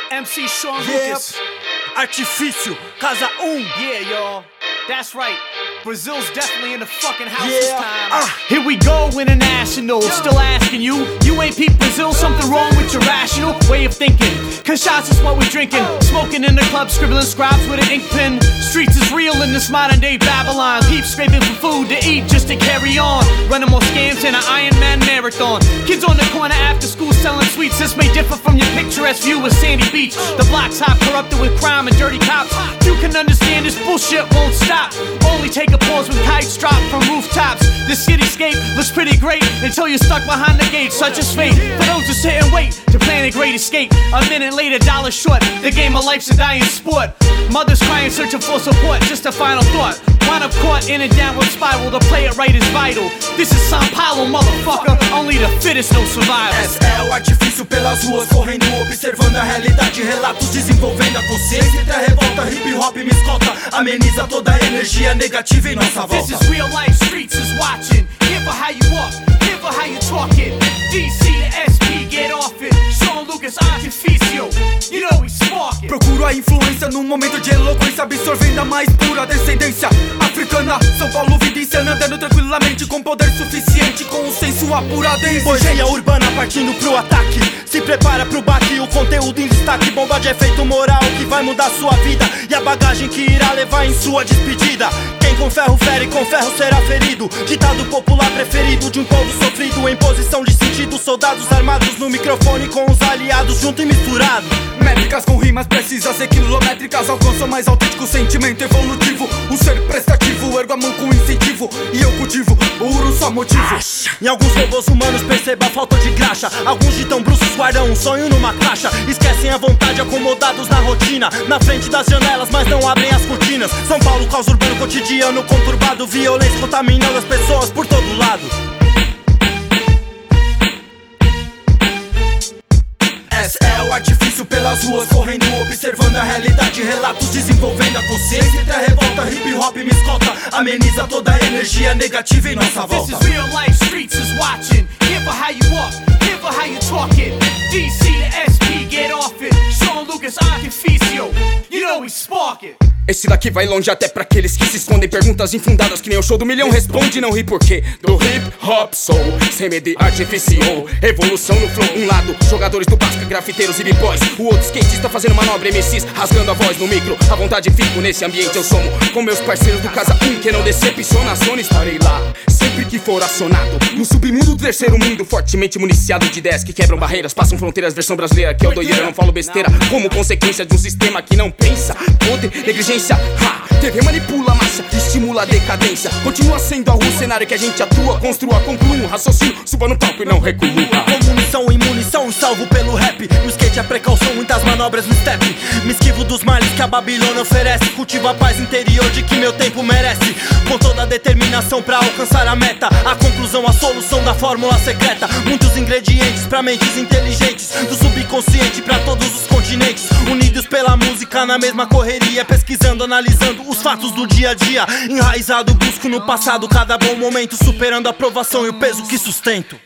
MC Sean Lucas. Artifício, Casa 1. Yeah, y'all. That's right. Brazil's definitely in the fucking house this time. Here we go, international. Still asking you, you ain't peep Brazil? Something wrong with your rational way of thinking? Cause shots is what we drinking. Smoking in the club, scribbling scribes with an ink pen. Streets is real in this modern day Babylon. Peeps scraping for food to eat just to carry on. Running more scams than an Iron Man marathon. Kids on the corner after school selling sweets. This may differ from your picturesque view of Sandy Beach. The block's hot, corrupted with crime and dirty cops. You can understand this bullshit won't stop. Only take a pause when kites drop from rooftops. This cityscape looks pretty great until you're stuck behind the gate. Such is fate for those who sit and wait to plan a great escape. A minute later, dollar short. The game of life's a dying sport. Mothers crying, searching for support. Just a final thought. Wind up caught in a downward spiral. To play it right is vital. This is São Paulo, motherfucker. Only the fittest no survival. Esse é o artifício pelas ruas, correndo, observando a realidade. Relatos desenvolvendo a consciência. Entre a revolta, hip hop me escolta. Ameniza toda a energia negativa em nossa volta. This is real life, streets is watching. Here for how you walk, here for how you talking. DC to SP, get off it. Sean Lucas, Artifício. You know we sparking. Procuro a influência num momento de eloquência, absorvendo a mais pura descendência africana. São Paulo vivenciando, andando tranquilamente, com poder suficiente, com um senso apurado em poesia urbana partindo pro ataque. Se prepara pro baque, o conteúdo em destaque. Bomba de efeito moral que vai mudar sua vida e a bagagem que irá levar em sua despedida. Quem com ferro fere, com ferro será ferido. Ditado popular preferido de um povo sofrido. Em posição de sentido, soldados armados no microfone com os aliados junto e misturado. Métricas com rimas precisas e quilométricas alcançam mais autêntico sentimento evolutivo. Um ser prestativo, ergo a mão com incentivo e eu cultivo o ouro só motivo. Em alguns robôs humanos perceba a falta de graxa. Alguns ditam bruxos guardam um sonho numa caixa. Esquecem a vontade, acomodados na rotina. Na frente das janelas, mas não abrem as cortinas. São Paulo, caos urbano cotidiano conturbado. Violência contaminando as pessoas por todo lado. Esse é o artifício pelas ruas, correndo, observando a realidade. Relatos desenvolvendo a consciência. Entre a revolta, hip hop me escolta. Ameniza toda a energia negativa em nossa volta. This is real life, streets is watching. Here for how you walk, here for how you talking. DC to SP, get off it. Sean Lucas, Artifício. You know we sparking. Esse daqui vai longe até pra aqueles que se escondem. Perguntas infundadas que nem o show do milhão. Responde, não ri por quê. Do hip hop soul, sem medo artificial. Evolução no flow, um lado jogadores do basca, grafiteiros e b-boys. O outro skatista fazendo manobra, MCs rasgando a voz no micro. À vontade fico nesse ambiente, eu somo com meus parceiros do Casa 1, que não decepciona a zona. Estarei lá sempre que for acionado. No submundo do terceiro mundo, fortemente municiado de ideias que quebram barreiras, passam fronteiras, versão brasileira que é o doideira. Não falo besteira, como consequência de um sistema que não pensa. Poder, negligência, TV manipula a massa, estimula a decadência. Continua sendo o cenário que a gente atua. Construa, conclua um raciocínio, suba no palco e não recua. Com munição e munição, salvo pelo rap. No skate a precaução, muitas manobras no step. Me esquivo dos males que a Babilônia oferece. Cultivo a paz interior de que meu tempo merece. Com toda a determinação pra alcançar a meta. A conclusão, a solução da fórmula secreta. Muitos ingredientes pra mentes inteligentes. Do subconsciente pra todos os continentes. Unidos pela música na mesma correria. Pesquisando, analisando os fatos do dia a dia. Enraizado, busco no passado cada bom momento. Superando a provação e o peso que sustento.